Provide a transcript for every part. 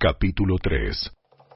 Capítulo 3.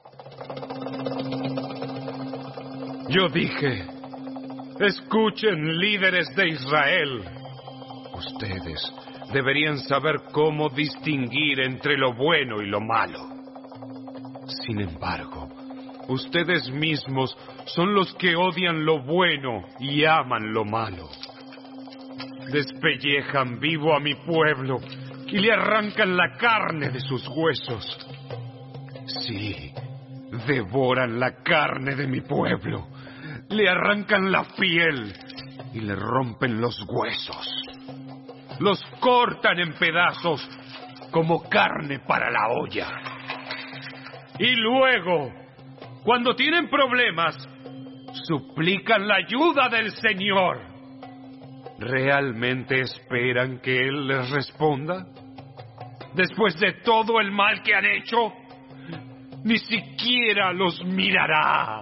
Yo dije, escuchen, líderes de Israel. Ustedes deberían saber cómo distinguir entre lo bueno y lo malo. Sin embargo, ustedes mismos son los que odian lo bueno y aman lo malo. Despellejan vivo a mi pueblo y le arrancan la carne de sus huesos. Sí, devoran la carne de mi pueblo, le arrancan la piel y le rompen los huesos. Los cortan en pedazos como carne para la olla. Y luego, cuando tienen problemas, suplican la ayuda del Señor. ¿Realmente esperan que Él les responda? Después de todo el mal que han hecho, ni siquiera los mirará.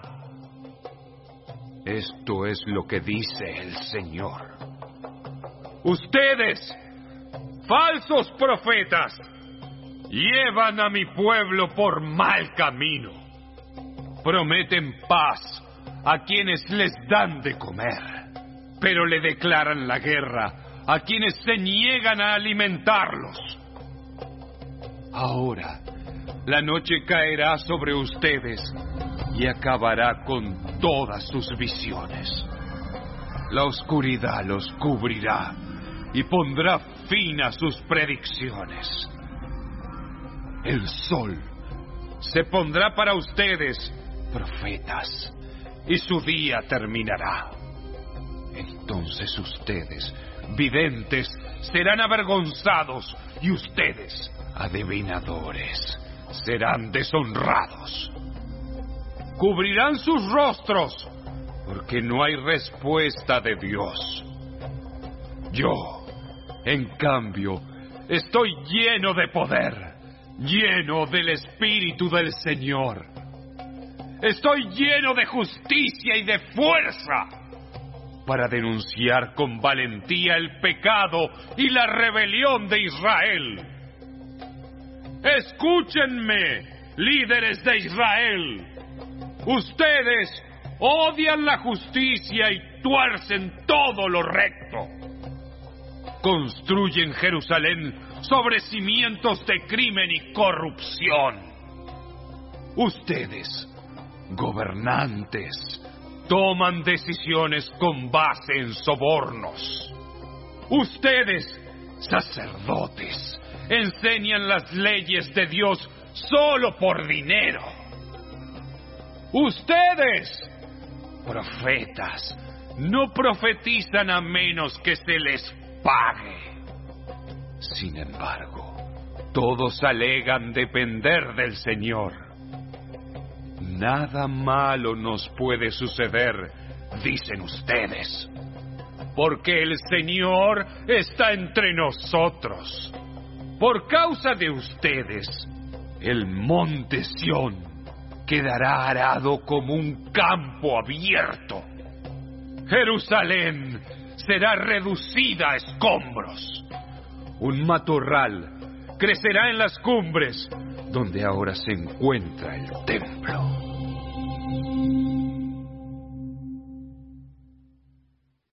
Esto es lo que dice el Señor. Ustedes, falsos profetas, llevan a mi pueblo por mal camino. Prometen paz a quienes les dan de comer, pero le declaran la guerra a quienes se niegan a alimentarlos. Ahora, la noche caerá sobre ustedes y acabará con todas sus visiones. La oscuridad los cubrirá y pondrá fin a sus predicciones. El sol se pondrá para ustedes, profetas, y su día terminará. Entonces ustedes, videntes, serán avergonzados y ustedes, adivinadores, serán deshonrados. Cubrirán sus rostros porque no hay respuesta de Dios. Yo, en cambio, estoy lleno de poder, lleno del Espíritu del Señor. Estoy lleno de justicia y de fuerza para denunciar con valentía el pecado y la rebelión de Israel. Escúchenme, líderes de Israel. Ustedes odian la justicia y tuercen todo lo recto. Construyen Jerusalén sobre cimientos de crimen y corrupción. Ustedes, gobernantes, toman decisiones con base en sobornos. Ustedes, sacerdotes, enseñan las leyes de Dios solo por dinero. Ustedes, profetas, no profetizan a menos que se les pague. Sin embargo, todos alegan depender del Señor. Nada malo nos puede suceder, dicen ustedes, porque el Señor está entre nosotros. Por causa de ustedes, el monte Sión quedará arado como un campo abierto. Jerusalén será reducida a escombros. Un matorral crecerá en las cumbres donde ahora se encuentra el templo.